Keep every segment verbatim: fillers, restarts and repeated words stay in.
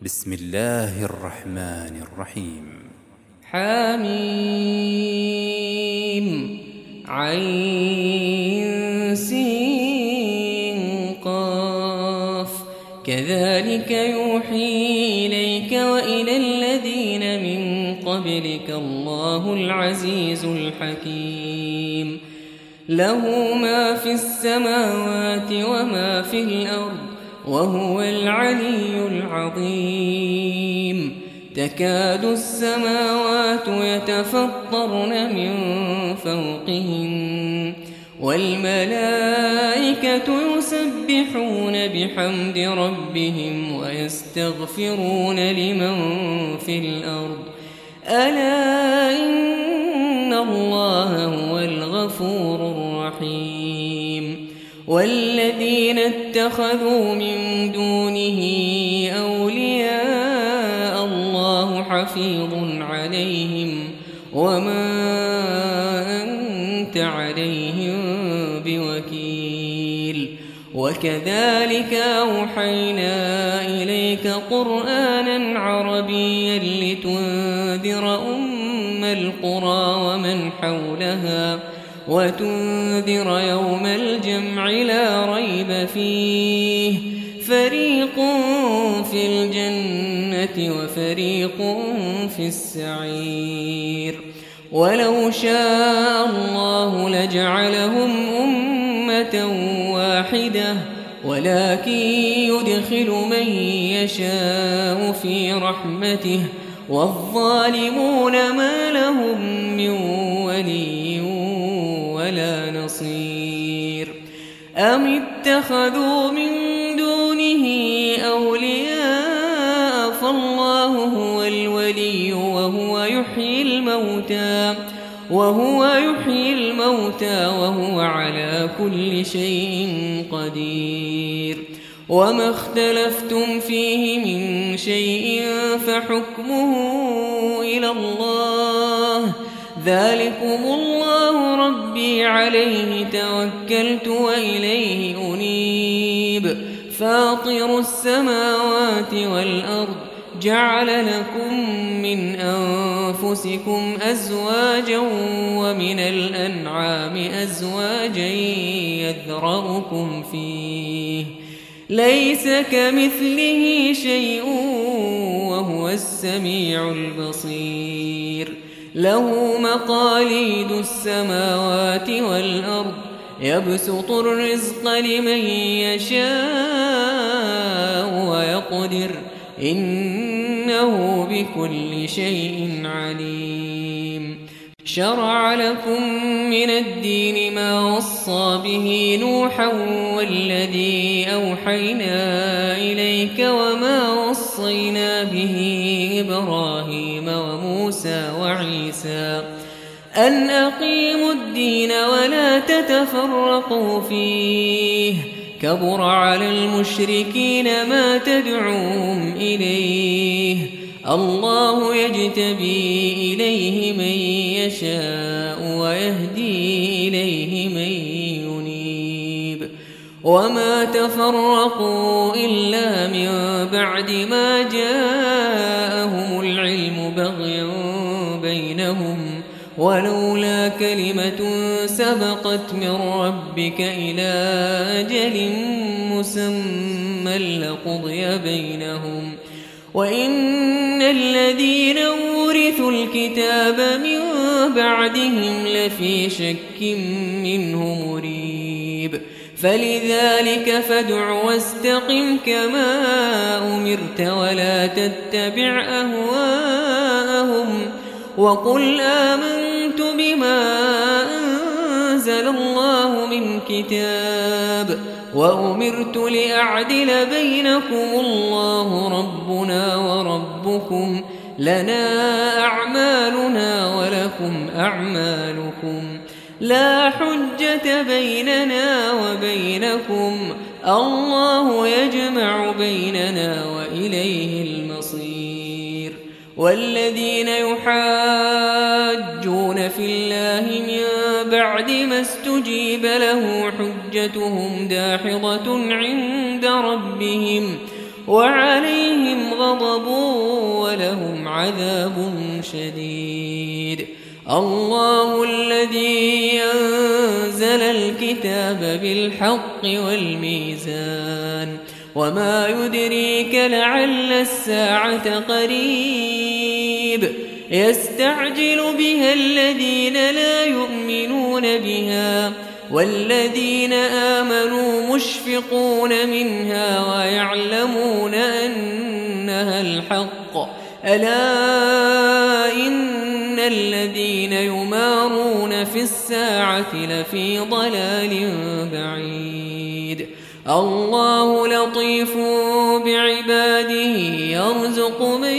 بسم الله الرحمن الرحيم. حميم عين سين قاف كذلك يوحي إليك وإلى الذين من قبلك الله العزيز الحكيم. له ما في السماوات وما في الأرض وهو العلي العظيم. تكاد السماوات يتفطرن من فوقهن والملائكة يسبحون بحمد ربهم ويستغفرون لمن في الأرض ألا إن الله هو الغفور الرحيم. والذين اتخذوا من دونه أولياء الله حفيظ عليهم وما أنت عليهم بوكيل. وكذلك أوحينا إليك قرآنا عربيا لتنذر أم القرى ومن حولها وتنذر يوم الجمع لا ريب فيه فريق في الجنة وفريق في السعير. ولو شاء الله لجعلهم أمة واحدة ولكن يدخل من يشاء في رحمته والظالمون ما لهم من ولي ولا نصير. أم اتخذوا من دونه أولياء فالله هو الولي وهو يحيي الموتى وهو يحيي الموتى وهو على كل شيء قدير. وما اختلفتم فيه من شيء فحكمه إلى الله ذلكم الله ربي عليه توكلت وإليه أنيب. فاطر السماوات والأرض جعل لكم من أنفسكم أزواجا ومن الأنعام أزواجا يذرأكم فيه ليس كمثله شيء وهو السميع البصير. له مقاليد السماوات والأرض يبسط الرزق لمن يشاء ويقدر إنه بكل شيء عليم. شرع لكم من الدين ما وصى به نوحا والذي أوحينا إليك وما وصينا به إبراهيم وموسى وعيسى أن أقيموا الدين ولا تتفرقوا فيه كبر على المشركين ما تدعوهم إليه. الله يجتبي إليه من يشاء ويهدي إليه من ينيب. وما تفرقوا إلا من بعد ما جاءهم العلم بغيا بينهم ولولا كلمة سبقت من ربك إلى أجل مسمى لقضي بينهم وإن الذين أورثوا الكتاب من بعدهم لفي شك منه مريب. فلذلك فادع واستقم كما أمرت ولا تتبع أهواءهم وقل آمنت بما أنزل الله من كتاب وأمرت لأعدل بينكم الله ربنا وربكم لنا أعمالنا ولكم أعمالكم لا حجة بيننا وبينكم الله يجمع بيننا وإليه المصير. والذين يحاجون في الله من بعد ما استجيب له حجتهم داحضة عند ربهم وعليهم غضب ولهم عذاب شديد. الله الذي أنزل الكتاب بالحق والميزان وما يدريك لعل الساعة قريب يستعجل بها الذين لا يؤمنون بها والذين آمنوا مشفقون منها ويعلمون أنها الحق ألا إن الذين يمارون في الساعة لفي ضلال بعيد. الله لطيف بعباده يرزق من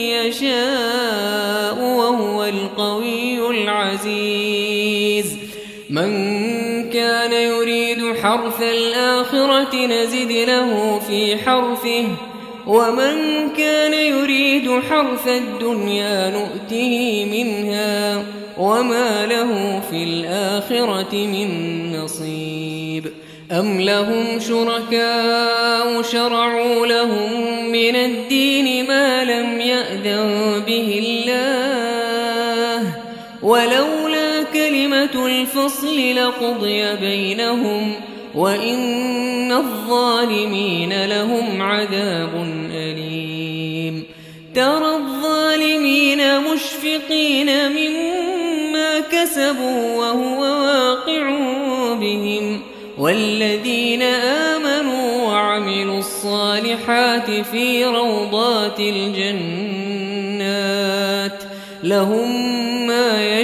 يشاء وهو القوي العزيز. من كان يريد حرث الآخرة نزد له في حرثه ومن كان يريد حرث الدنيا نؤته منها وما له في الآخرة من نصيب. أم لهم شركاء شرعوا لهم من الدين ما لم يأذن به الله ولولا كلمة الفصل لقضي بينهم وإن الظالمين لهم عذاب أليم. ترى الظالمين مشفقين مما كسبوا وهو واقع بهم والذين آمنوا وعملوا الصالحات في روضات الجنات لهم ما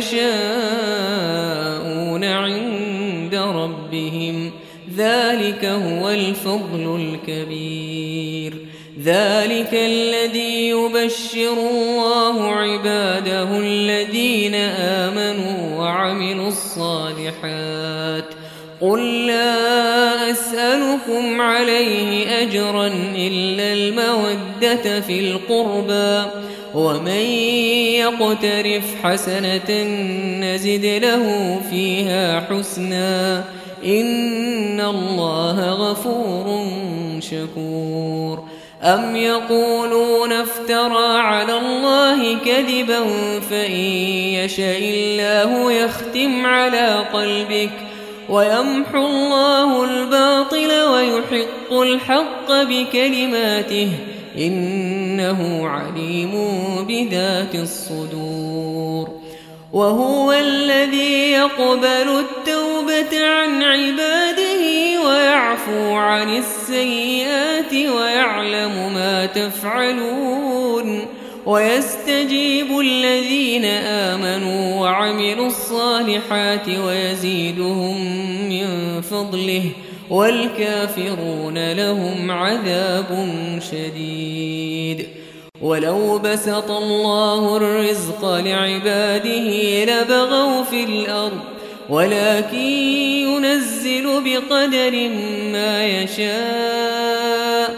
يشاءون عند ربهم ذلك هو الفضل الكبير. ذلك الذي يبشر الله عباده الذين آمنوا وعملوا الصالحات. قل لا أسألكم عليه أجرا إلا المودة في القربى ومن يقترف حسنة نزد له فيها حسنا إن الله غفور شكور. أم يقولون افترى على الله كذبا فإن يشاء الله يختم على قلبك ويمحو الله الباطل ويحق الحق بكلماته إنه عليم بذات الصدور. وهو الذي يقبل التوبة عن عباده ويعفو عن السيئات ويعلم ما تفعلون ويستجيب الذين آمنوا وعملوا الصالحات ويزيدهم من فضله والكافرون لهم عذاب شديد. ولو بسط الله الرزق لعباده لبغوا في الأرض ولكن ينزل بقدر ما يشاء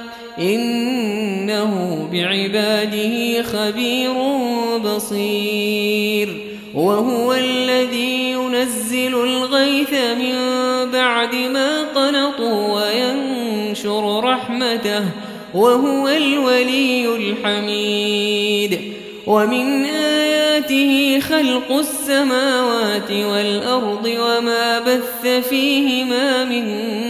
إنه بعباده خبير بصير. وهو الذي ينزل الغيث من بعد ما قنطوا وينشر رحمته وهو الولي الحميد. ومن آياته خلق السماوات والأرض وما بث فيهما من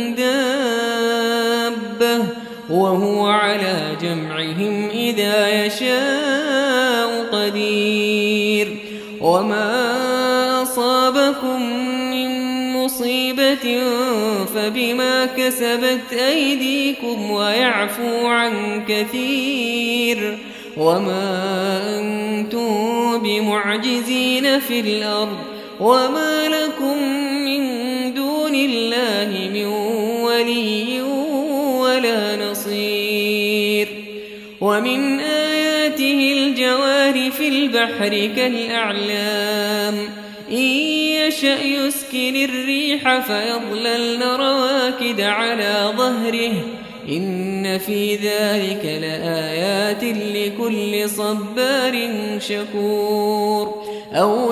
دابة وهو على جمعهم إذا يشاء قدير. وما أصابكم من مصيبة فبما كسبت أيديكم ويعفو عن كثير وما أنتم بمعجزين في الأرض وما لكم من دون الله من ولي ولا نصير. ومن آياته الجوار في البحر كالأعلام إن يشأ يسكن الريح فيظللن رواكد على ظهره إن في ذلك لآيات لكل صبار شكور. أو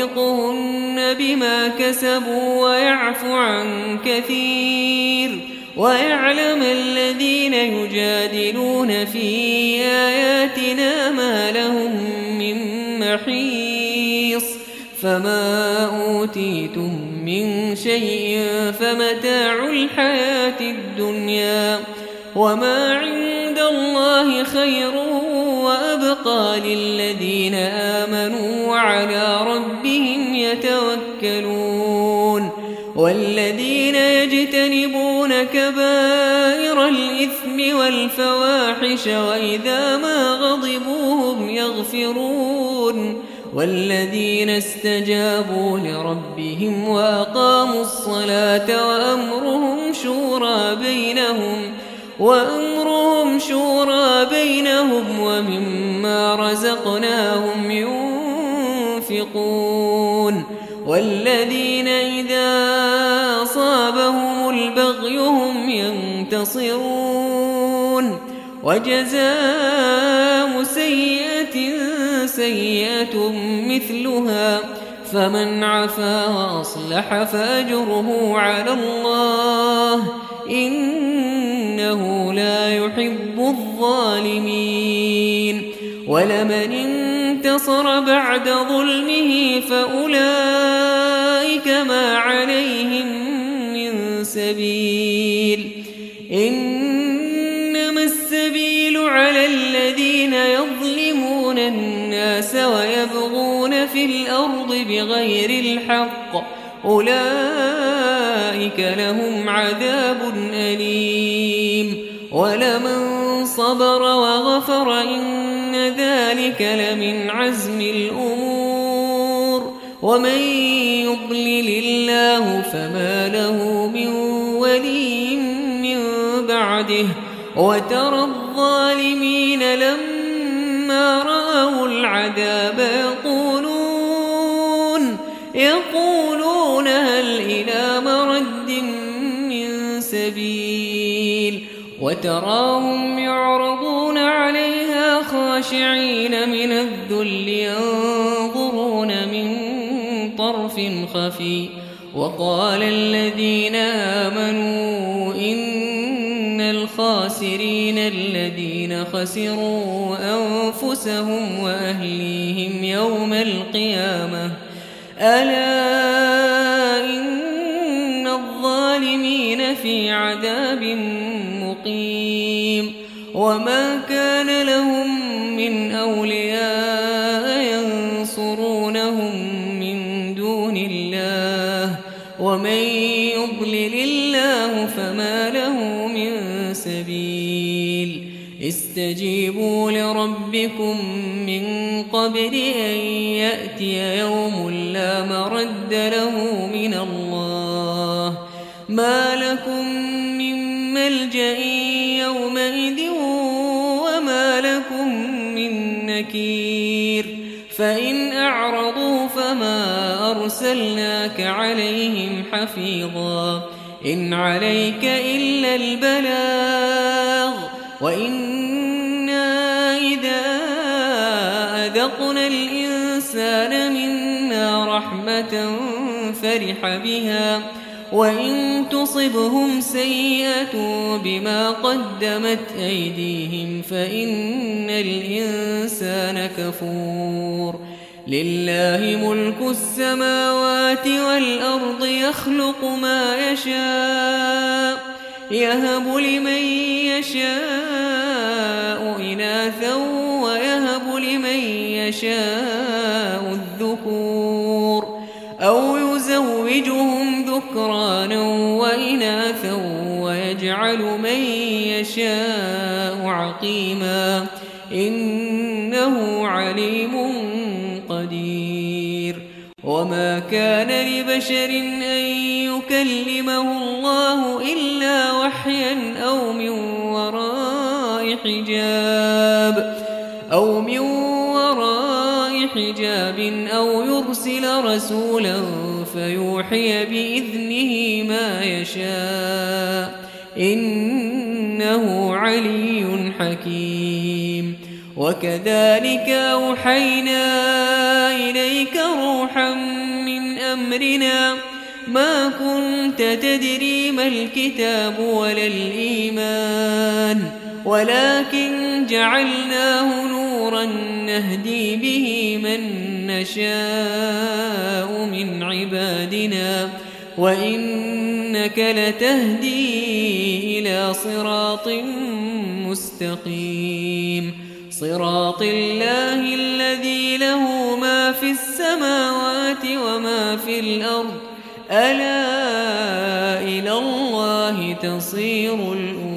يوبقهن بما كسبوا ويعفو عن كثير ويعلم الذين يجادلون في آياتنا ما لهم من محيص فما أوتيتم من شيء فمتاع الحياة الدنيا وما عند الله خير وأبقى للذين آمنوا وعلى ربهم يتوكلون والذين يجتنبون كبائر الإثم والفواحش وإذا ما غضبوا هم يغفرون والذين استجابوا لربهم وأقاموا الصلاة وأمرهم شورى بينهم وأمرهم شورى بينهم ومما رزقناهم ينفقون والذين إذا أصابهم البغي هم ينتصرون وجزاء سيئة سيئة مثلها فمن عفا وأصلح فأجره على الله إنه لا يحب الظالمين ولمن انتصر بعد ظلمه فأولئك ما عليهم من سبيل إنما السبيل على الذين يظلمون الناس ويبغون في الأرض بغير الحق أولئك لهم عذاب أليم ولمن صبر وغفر إن ذلك لمن عزم الأمور ومن يضلل الله فما له من ولي من بعده وترى الظالمين لما رأوا العذاب يقولون يقولون هل إلى مرد من سبيل وتراهم يعرضون عليها خاشعين من الذل ينظرون من طرف خفي وقال الذين آمنوا إن الخاسرين الذين خسروا أنفسهم وأهليهم يوم القيامة ألا إن الظالمين في عذاب مقيم وما كان لهم من أولياء ينصرونهم من دون الله ومن يضلل الله فما له من سبيل استجيبوا لربكم من قبل أن يأتي يوم لا مرد له من الله ما لكم من ملجأ يومئذ وما لكم من نكير فإن أعرضوا فما أرسلناك عليهم حفيظا إن عليك إلا البلاغ وإنا إذا أذقنا الإنسان منا رحمة فرح بها وإن تصبهم سيئة بما قدمت أيديهم فإن الإنسان كفور لله ملك السماوات والأرض يخلق ما يشاء يهب لمن يشاء إناثا ويهب لمن يشاء الذكور أو يزوجهم ذكرانا وإناثا ويجعل من يشاء عقيما إنه عليم قدير وما كان لبشر أن يكلمه الله إلا وحيا أو من وراء حجاب أو من وراء حجاب أو يرسل رسولا فيوحي بإذنه ما يشاء إنه علي حكيم وكذلك أوحينا إليك روحا من أمرنا ما كنت تدري ما الكتاب ولا الإيمان ولكن جعلناه نورا نهدي به من نشاء من عبادنا وإنك لتهدي إلى صراط مستقيم صراط الله الذي له ما في السماوات وما في الأرض ألا إلى الله تصير الأمور